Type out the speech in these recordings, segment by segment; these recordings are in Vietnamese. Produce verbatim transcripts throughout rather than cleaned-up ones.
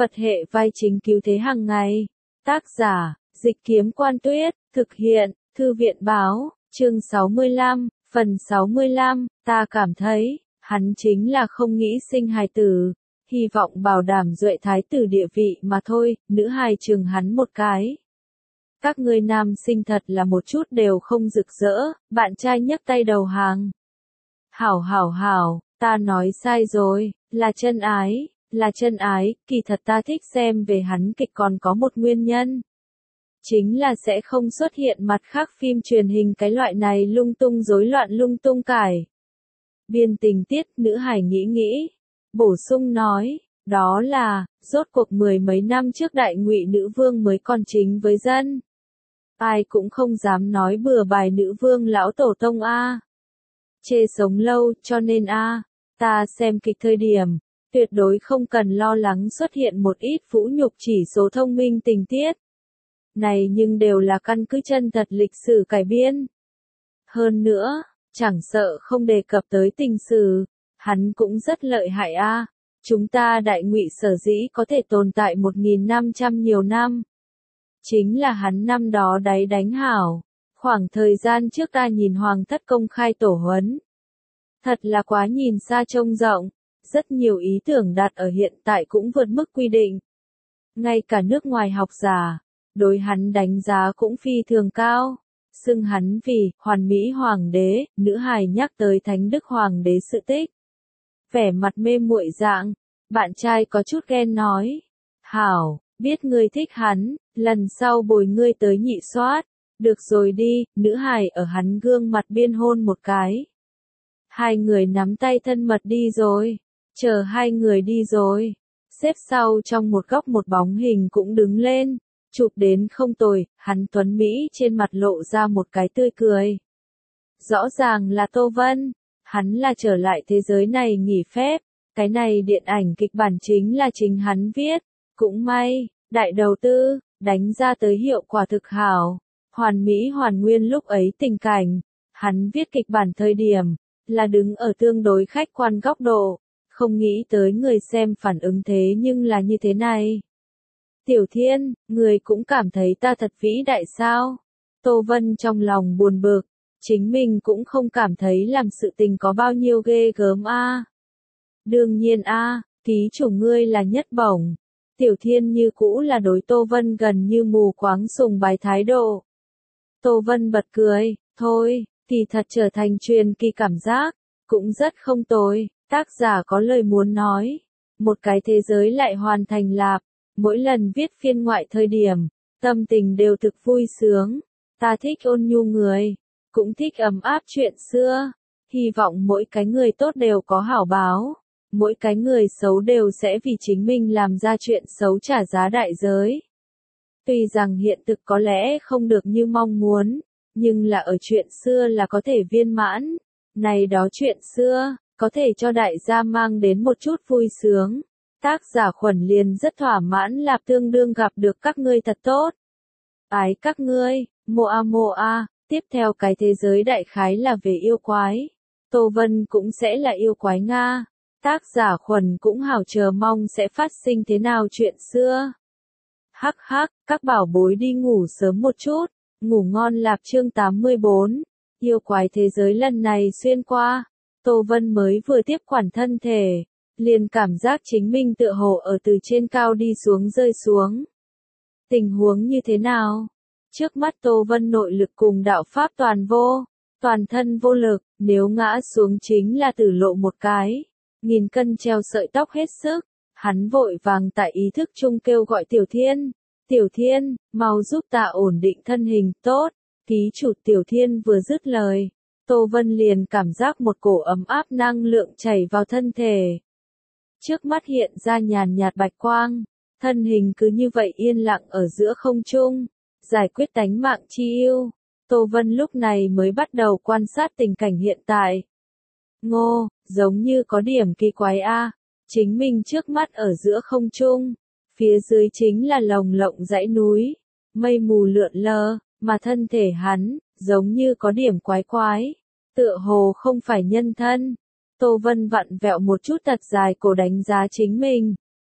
Phật hệ vai chính cứu thế hàng ngày. Tác giả, Dịch Kiếm Quan Tuyết, thực hiện, Thư viện Báo, chương sáu mươi lăm, phần sáu mươi lăm, ta cảm thấy, hắn chính là không nghĩ sinh hài tử, hy vọng bảo đảm duệ thái tử địa vị mà thôi, nữ hài chừng hắn một cái. Các ngươi nam sinh thật là một chút đều không rực rỡ, bạn trai nhấc tay đầu hàng. Hảo hảo hảo, ta nói sai rồi, là chân ái, là chân ái, kỳ thật ta thích xem về hắn kịch còn có một nguyên nhân. Chính là sẽ không xuất hiện mặt khác phim truyền hình cái loại này lung tung rối loạn lung tung cải. Biên tình tiết, nữ hải nghĩ nghĩ, bổ sung nói, đó là, rốt cuộc mười mấy năm trước đại ngụy nữ vương mới còn chính với dân. Ai cũng không dám nói bừa bài nữ vương lão tổ tông a. Chê sống lâu, cho nên a, ta xem kịch thời điểm, tuyệt đối không cần lo lắng xuất hiện một ít vũ nhục chỉ số thông minh tình tiết. Này nhưng đều là căn cứ chân thật lịch sử cải biên. Hơn nữa, chẳng sợ không đề cập tới tình sử, hắn cũng rất lợi hại a. Chúng ta đại ngụy sở dĩ có thể tồn tại một nghìn năm trăm nhiều năm. Chính là hắn năm đó đáy đánh hảo. Khoảng thời gian trước ta nhìn hoàng thất công khai tổ huấn. Thật là quá nhìn xa trông rộng. Rất nhiều ý tưởng đặt ở hiện tại cũng vượt mức quy định. Ngay cả nước ngoài học giả, đối hắn đánh giá cũng phi thường cao. Xưng hắn vì hoàn mỹ hoàng đế, nữ hài nhắc tới thánh đức hoàng đế sự tích. Vẻ mặt mê muội dạng, bạn trai có chút ghen nói. Hảo, biết ngươi thích hắn, lần sau bồi ngươi tới nhị soát. Được rồi đi, nữ hài ở hắn gương mặt biên hôn một cái. Hai người nắm tay thân mật đi rồi. Chờ hai người đi rồi. Xếp sau trong một góc một bóng hình cũng đứng lên. Chụp đến không tồi, hắn tuấn Mỹ trên mặt lộ ra một cái tươi cười. Rõ ràng là Tô Vân. Hắn là trở lại thế giới này nghỉ phép. Cái này điện ảnh kịch bản chính là chính hắn viết. Cũng may, đại đầu tư, đánh ra tới hiệu quả thực hảo. Hoàn mỹ hoàn nguyên lúc ấy tình cảnh. Hắn viết kịch bản thời điểm, là đứng ở tương đối khách quan góc độ. Không nghĩ tới người xem phản ứng thế nhưng là như thế này. Tiểu Thiên, người cũng cảm thấy ta thật vĩ đại sao? Tô Vân trong lòng buồn bực, chính mình cũng không cảm thấy làm sự tình có bao nhiêu ghê gớm a. À. Đương nhiên a, à, ký chủ ngươi là nhất bổng. Tiểu Thiên như cũ là đối Tô Vân gần như mù quáng sùng bái thái độ. Tô Vân bật cười, thôi, kỳ thật trở thành truyền kỳ cảm giác, cũng rất không tồi. Tác giả có lời muốn nói, một cái thế giới lại hoàn thành lạp, mỗi lần viết phiên ngoại thời điểm, tâm tình đều thực vui sướng, ta thích ôn nhu người, cũng thích ấm áp chuyện xưa, hy vọng mỗi cái người tốt đều có hảo báo, mỗi cái người xấu đều sẽ vì chính mình làm ra chuyện xấu trả giá đại giới. Tuy rằng hiện thực có lẽ không được như mong muốn, nhưng là ở chuyện xưa là có thể viên mãn, này đó chuyện xưa có thể cho đại gia mang đến một chút vui sướng. Tác giả Khuẩn liền rất thỏa mãn là tương đương gặp được các ngươi thật tốt. Ái các ngươi, Moa Moa, tiếp theo cái thế giới đại khái là về yêu quái. Tô Vân cũng sẽ là yêu quái Nga. Tác giả Khuẩn cũng hào chờ mong sẽ phát sinh thế nào chuyện xưa. Hắc hắc, các bảo bối đi ngủ sớm một chút, ngủ ngon lạp chương tám mươi bốn. Yêu quái thế giới lần này xuyên qua. Tô Vân mới vừa tiếp quản thân thể, liền cảm giác chính mình tựa hồ ở từ trên cao đi xuống rơi xuống. Tình huống như thế nào? Trước mắt Tô Vân nội lực cùng đạo pháp toàn vô, toàn thân vô lực, nếu ngã xuống chính là tử lộ một cái. Nghìn cân treo sợi tóc hết sức, hắn vội vàng tại ý thức chung kêu gọi Tiểu Thiên. Tiểu Thiên, mau giúp ta ổn định thân hình, tốt. Ký chủ Tiểu Thiên vừa dứt lời. Tô Vân liền cảm giác một cổ ấm áp năng lượng chảy vào thân thể. Trước mắt hiện ra nhàn nhạt bạch quang, thân hình cứ như vậy yên lặng ở giữa không trung, giải quyết tánh mạng chi yêu. Tô Vân lúc này mới bắt đầu quan sát tình cảnh hiện tại. Ngô, giống như có điểm kỳ quái a, chính mình trước mắt ở giữa không trung, phía dưới chính là lồng lộng dãy núi, mây mù lượn lờ, mà thân thể hắn, giống như có điểm quái quái. Tựa hồ không phải nhân thân. Tô Vân vặn vẹo một chút thật dài cổ đánh giá chính mình.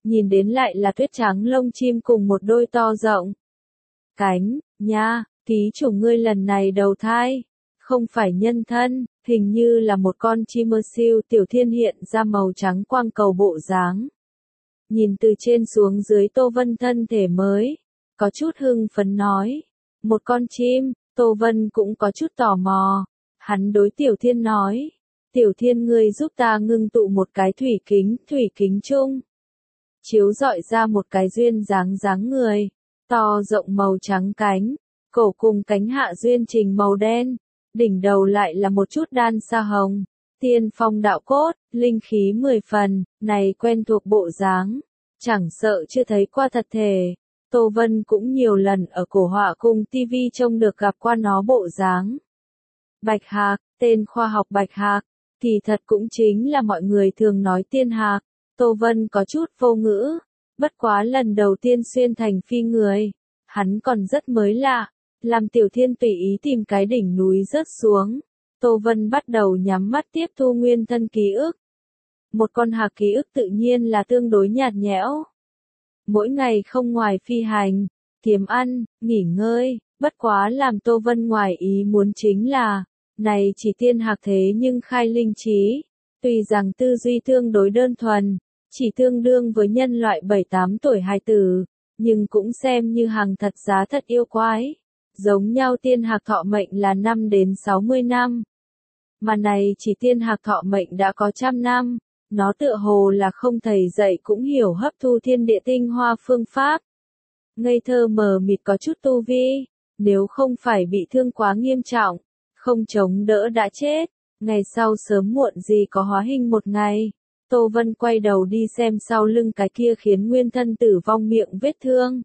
nhìn đến lại là tuyết trắng lông chim cùng một đôi to rộng cánh, nha, ký chủ ngươi lần này đầu thai, không phải nhân thân, hình như là một con chim ơ siêu Tiểu Thiên hiện ra màu trắng quang cầu bộ dáng. Nhìn từ trên xuống dưới Tô Vân thân thể mới, có chút hưng phấn nói, một con chim, Tô Vân cũng có chút tò mò, hắn đối Tiểu Thiên nói, Tiểu Thiên ngươi giúp ta ngưng tụ một cái thủy kính, thủy kính chung, chiếu rọi ra một cái duyên dáng dáng người, to rộng màu trắng cánh, cổ cùng cánh hạ duyên trình màu đen, đỉnh đầu lại là một chút đan sa hồng, tiên phong đạo cốt, linh khí mười phần, này quen thuộc bộ dáng, chẳng sợ chưa thấy qua thật thể. Tô Vân cũng nhiều lần ở cổ họa cùng tivi trông được gặp qua nó bộ dáng. Bạch hạc, tên khoa học bạch hạc, kỳ thật cũng chính là mọi người thường nói tiên hạc. Tô Vân có chút vô ngữ, bất quá lần đầu tiên xuyên thành phi người, hắn còn rất mới lạ, làm Tiểu Thiên tùy ý tìm cái đỉnh núi rớt xuống. Tô Vân bắt đầu nhắm mắt tiếp thu nguyên thân ký ức. Một con hạc ký ức tự nhiên là tương đối nhạt nhẽo. Mỗi ngày không ngoài phi hành, kiếm ăn, nghỉ ngơi, bất quá làm Tô Vân ngoài ý muốn chính là, này chỉ tiên hạc thế nhưng khai linh trí, tuy rằng tư duy tương đối đơn thuần, chỉ tương đương với nhân loại bảy tám tuổi hài tử, nhưng cũng xem như hàng thật giá thật yêu quái. Giống nhau tiên hạc thọ mệnh là năm đến sáu mươi năm. Mà này chỉ tiên hạc thọ mệnh đã có trăm năm, nó tựa hồ là không thầy dạy cũng hiểu hấp thu thiên địa tinh hoa phương pháp. Ngây thơ mờ mịt có chút tu vi, nếu không phải bị thương quá nghiêm trọng, không chống đỡ đã chết, ngày sau sớm muộn gì có hóa hình một ngày. Tô Vân quay đầu đi xem sau lưng cái kia khiến nguyên thân tử vong miệng vết thương.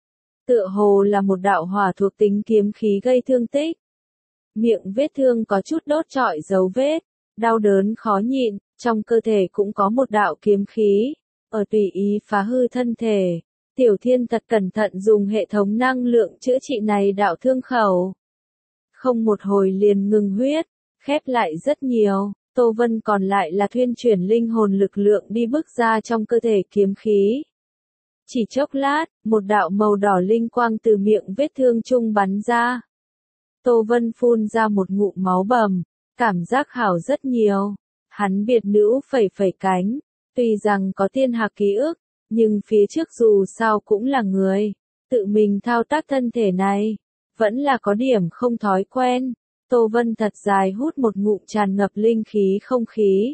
Tựa hồ là một đạo hỏa thuộc tính kiếm khí gây thương tích. Miệng vết thương có chút đốt trọi dấu vết, đau đớn khó nhịn, trong cơ thể cũng có một đạo kiếm khí, ở tùy ý phá hư thân thể. Tiểu Thiên thật cẩn thận dùng hệ thống năng lượng chữa trị này đạo thương khẩu. Không một hồi liền ngừng huyết, khép lại rất nhiều, Tô Vân còn lại là thuyên chuyển linh hồn lực lượng đi bước ra trong cơ thể kiếm khí. Chỉ chốc lát, một đạo màu đỏ linh quang từ miệng vết thương trung bắn ra. Tô Vân phun ra một ngụm máu bầm, cảm giác hảo rất nhiều. Hắn biệt nữ phẩy phẩy cánh, tuy rằng có tiên hạc ký ức, nhưng phía trước dù sao cũng là người, tự mình thao tác thân thể này, vẫn là có điểm không thói quen. Tô Vân thật dài hút một ngụm tràn ngập linh khí không khí.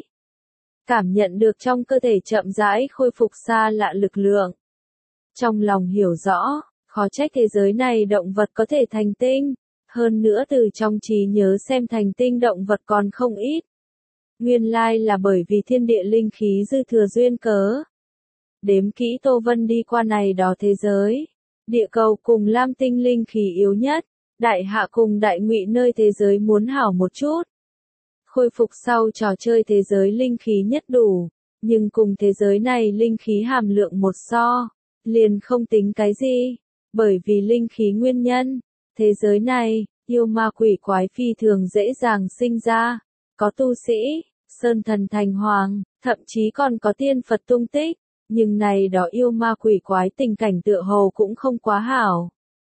Cảm nhận được trong cơ thể chậm rãi khôi phục xa lạ lực lượng. Trong lòng hiểu rõ, khó trách thế giới này động vật có thể thành tinh, hơn nữa từ trong trí nhớ xem thành tinh động vật còn không ít. Nguyên lai là bởi vì thiên địa linh khí dư thừa duyên cớ. Đếm kỹ Tô Vân đi qua này đó thế giới. Địa cầu cùng lam tinh linh khí yếu nhất, đại hạ cùng đại ngụy nơi thế giới muốn hảo một chút. Khôi phục sau trò chơi thế giới linh khí nhất đủ, nhưng cùng thế giới này linh khí hàm lượng một so, liền không tính cái gì, bởi vì linh khí nguyên nhân, thế giới này, yêu ma quỷ quái phi thường dễ dàng sinh ra, có tu sĩ, sơn thần thành hoàng, thậm chí còn có tiên Phật tung tích, nhưng này đó yêu ma quỷ quái tình cảnh tựa hồ cũng không quá hảo.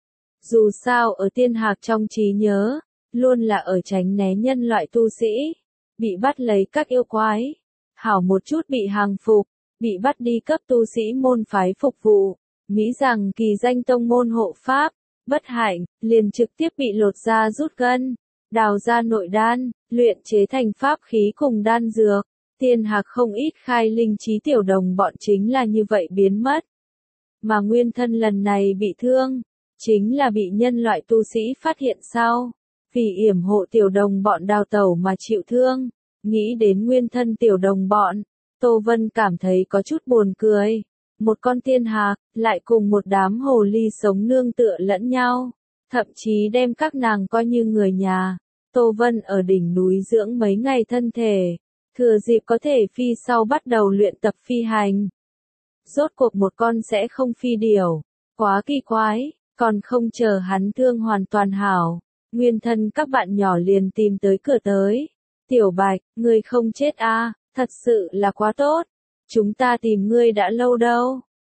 Dù sao ở tiên hạc trong trí nhớ, luôn là ở tránh né nhân loại tu sĩ, bị bắt lấy các yêu quái, hảo một chút bị hàng phục, bị bắt đi cấp tu sĩ môn phái phục vụ, mỹ rằng kỳ danh tông môn hộ pháp, bất hạnh, liền trực tiếp bị lột da rút gân, đào ra nội đan, luyện chế thành pháp khí cùng đan dược. Tiên hạc không ít khai linh trí tiểu đồng bọn chính là như vậy biến mất. Mà nguyên thân lần này bị thương, chính là bị nhân loại tu sĩ phát hiện sau, vì yểm hộ tiểu đồng bọn đào tẩu mà chịu thương. Nghĩ đến nguyên thân tiểu đồng bọn, Tô Vân cảm thấy có chút buồn cười. Một con tiên hạc, lại cùng một đám hồ ly sống nương tựa lẫn nhau, thậm chí đem các nàng coi như người nhà. Tô Vân ở đỉnh núi dưỡng mấy ngày thân thể, thừa dịp có thể phi sau bắt đầu luyện tập phi hành. Rốt cuộc một con sẽ không phi điểu, quá kỳ quái, còn không chờ hắn thương hoàn toàn hảo. Nguyên thân các bạn nhỏ liền tìm tới cửa tới. Tiểu Bạch, ngươi không chết à, thật sự là quá tốt. Chúng ta tìm ngươi đã lâu đâu.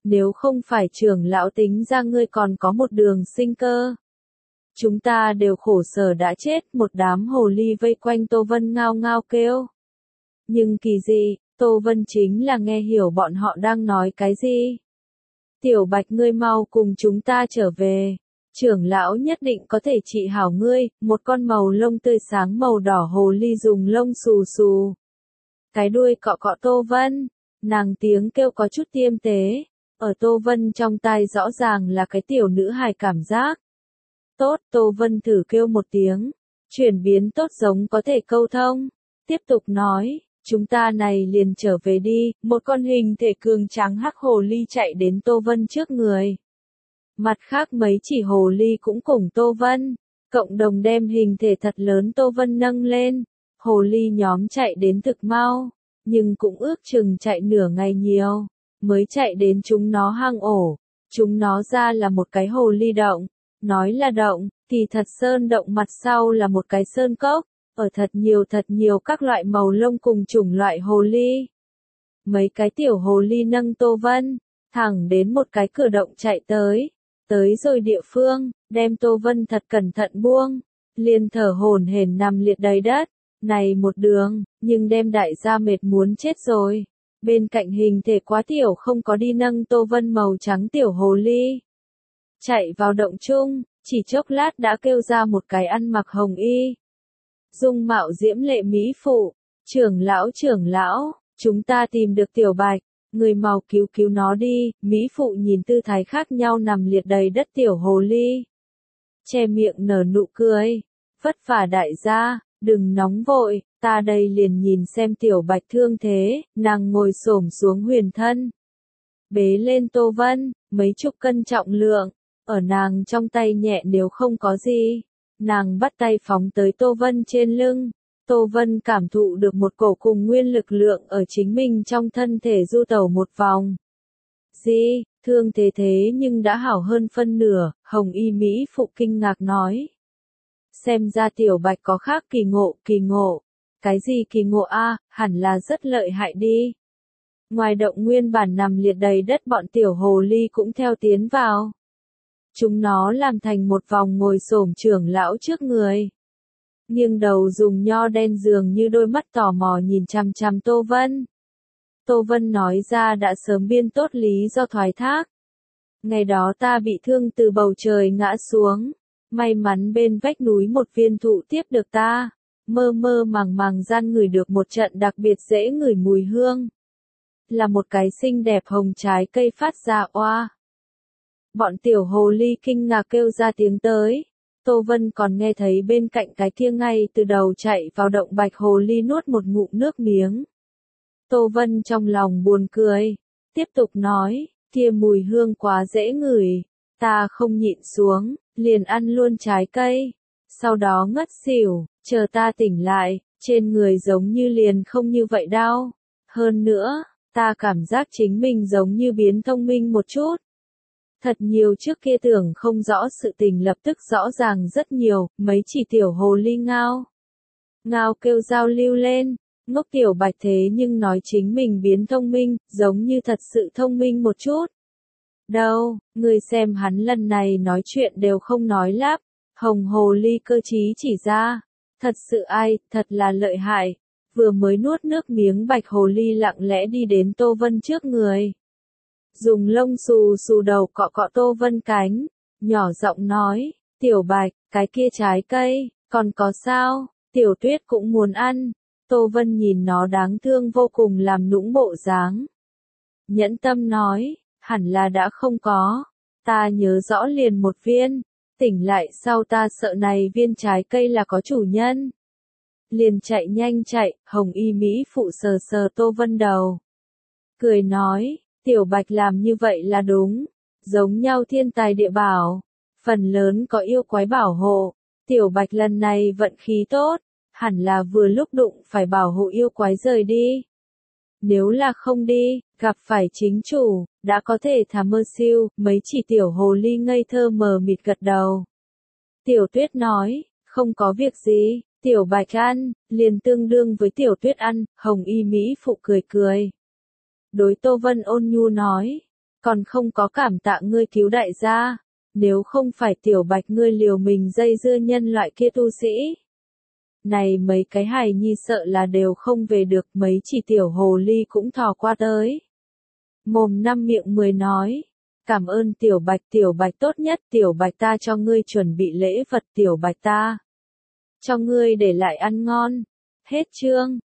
Nếu không phải trưởng lão tính ra ngươi còn có một đường sinh cơ. Chúng ta đều khổ sở đã chết, một đám hồ ly vây quanh Tô Vân ngao ngao kêu. Nhưng kỳ dị, Tô Vân chính là nghe hiểu bọn họ đang nói cái gì. Tiểu Bạch ngươi mau cùng chúng ta trở về. Trưởng lão nhất định có thể trị hảo ngươi, một con màu lông tươi sáng màu đỏ hồ ly dùng lông xù xù. Cái đuôi cọ cọ Tô Vân, nàng tiếng kêu có chút tiêm tế, ở Tô Vân trong tai rõ ràng là cái tiểu nữ hài cảm giác. Tốt, Tô Vân thử kêu một tiếng, chuyển biến tốt giống có thể câu thông, tiếp tục nói, chúng ta này liền trở về đi, một con hình thể cường tráng hắc hồ ly chạy đến Tô Vân trước người. Mặt khác mấy chỉ hồ ly cũng cùng Tô Vân, cộng đồng đem hình thể thật lớn Tô Vân nâng lên, hồ ly nhóm chạy đến thực mau, nhưng cũng ước chừng chạy nửa ngày nhiều, mới chạy đến chúng nó hang ổ, chúng nó ra là một cái hồ ly động, nói là động, thì thật sơn động mặt sau là một cái sơn cốc, ở thật nhiều thật nhiều các loại màu lông cùng chủng loại hồ ly. Mấy cái tiểu hồ ly nâng Tô Vân, thẳng đến một cái cửa động chạy tới. Tới rồi địa phương, đem Tô Vân thật cẩn thận buông, liền thở hổn hển nằm liệt đầy đất, này một đường, nhưng đem đại gia mệt muốn chết rồi. Bên cạnh hình thể quá tiểu không có đi nâng Tô Vân màu trắng tiểu hồ ly. Chạy vào động chung, chỉ chốc lát đã kêu ra một cái ăn mặc hồng y. Dung mạo diễm lệ mỹ phụ, trưởng lão trưởng lão, chúng ta tìm được Tiểu Bạch. Người mau cứu cứu nó đi, mỹ phụ nhìn tư thái khác nhau nằm liệt đầy đất tiểu hồ ly. Che miệng nở nụ cười, vất vả đại gia, đừng nóng vội, ta đây liền nhìn xem Tiểu Bạch thương thế, nàng ngồi xổm xuống huyền thân. Bế lên Tô Vân, mấy chục cân trọng lượng, ở nàng trong tay nhẹ nếu không có gì, nàng bắt tay phóng tới Tô Vân trên lưng. Tô Vân cảm thụ được một cổ cùng nguyên lực lượng ở chính mình trong thân thể du tẩu một vòng. Gì, thương thế thế nhưng đã hảo hơn phân nửa, hồng y Mỹ phụ kinh ngạc nói. Xem ra Tiểu Bạch có khác kỳ ngộ, kỳ ngộ. Cái gì kỳ ngộ a, hẳn là rất lợi hại đi. Ngoài động nguyên bản nằm liệt đầy đất bọn tiểu hồ ly cũng theo tiến vào. Chúng nó làm thành một vòng ngồi xổm trưởng lão trước người. Nghiêng đầu dùng nho đen dường như đôi mắt tò mò nhìn chằm chằm Tô Vân. Tô Vân nói ra đã sớm biên tốt lý do thoái thác. Ngày đó ta bị thương từ bầu trời ngã xuống, may mắn bên vách núi một viên thụ tiếp được ta, mơ mơ màng màng gian ngửi được một trận đặc biệt dễ ngửi mùi hương. Là một cái xinh đẹp hồng trái cây phát ra oa. Bọn tiểu hồ ly kinh ngạc kêu ra tiếng tới. Tô Vân còn nghe thấy bên cạnh cái kia ngay từ đầu chạy vào động bạch hồ ly nuốt một ngụm nước miếng. Tô Vân trong lòng buồn cười, tiếp tục nói, kia mùi hương quá dễ ngửi, ta không nhịn xuống, liền ăn luôn trái cây, sau đó ngất xỉu, chờ ta tỉnh lại, trên người giống như liền không như vậy đau. Hơn nữa, ta cảm giác chính mình giống như biến thông minh một chút. Thật nhiều trước kia tưởng không rõ sự tình lập tức rõ ràng rất nhiều, mấy chỉ tiểu hồ ly ngao. Ngao kêu giao lưu lên, ngốc Tiểu Bạch thế nhưng nói chính mình biến thông minh, giống như thật sự thông minh một chút. Đâu, người xem hắn lần này nói chuyện đều không nói lắp, hồng hồ ly cơ trí chỉ ra. Thật sự ai, thật là lợi hại. Vừa mới nuốt nước miếng bạch hồ ly lặng lẽ đi đến Tô Vân trước người. Dùng lông xù xù đầu cọ cọ Tô Vân cánh, nhỏ giọng nói, Tiểu Bạch, cái kia trái cây, còn có sao, Tiểu Tuyết cũng muốn ăn. Tô Vân nhìn nó đáng thương vô cùng làm nũng bộ dáng. Nhẫn tâm nói, hẳn là đã không có, ta nhớ rõ liền một viên, tỉnh lại sau ta sợ này viên trái cây là có chủ nhân. Liền chạy nhanh chạy, hồng y Mỹ phụ sờ sờ Tô Vân đầu. Cười nói, Tiểu Bạch làm như vậy là đúng, giống nhau thiên tài địa bảo, phần lớn có yêu quái bảo hộ, Tiểu Bạch lần này vận khí tốt, hẳn là vừa lúc đụng phải bảo hộ yêu quái rời đi. Nếu là không đi, gặp phải chính chủ, đã có thể thả mơ siêu, mấy chỉ tiểu hồ ly ngây thơ mờ mịt gật đầu. Tiểu Tuyết nói, không có việc gì, Tiểu Bạch ăn, liền tương đương với Tiểu Tuyết ăn, hồng y Mỹ phụ cười cười. Đối Tô Vân ôn nhu nói, Còn không có cảm tạ ngươi cứu đại gia. Nếu không phải tiểu bạch ngươi liều mình dây dưa nhân loại kia tu sĩ. Này mấy cái hài nhi sợ là đều không về được, mấy chỉ tiểu hồ ly cũng thò qua tới. Mồm năm miệng mười nói. Cảm ơn tiểu bạch, tiểu bạch tốt nhất, tiểu bạch ta cho ngươi chuẩn bị lễ vật, tiểu bạch ta cho ngươi để lại ăn ngon. Hết chương.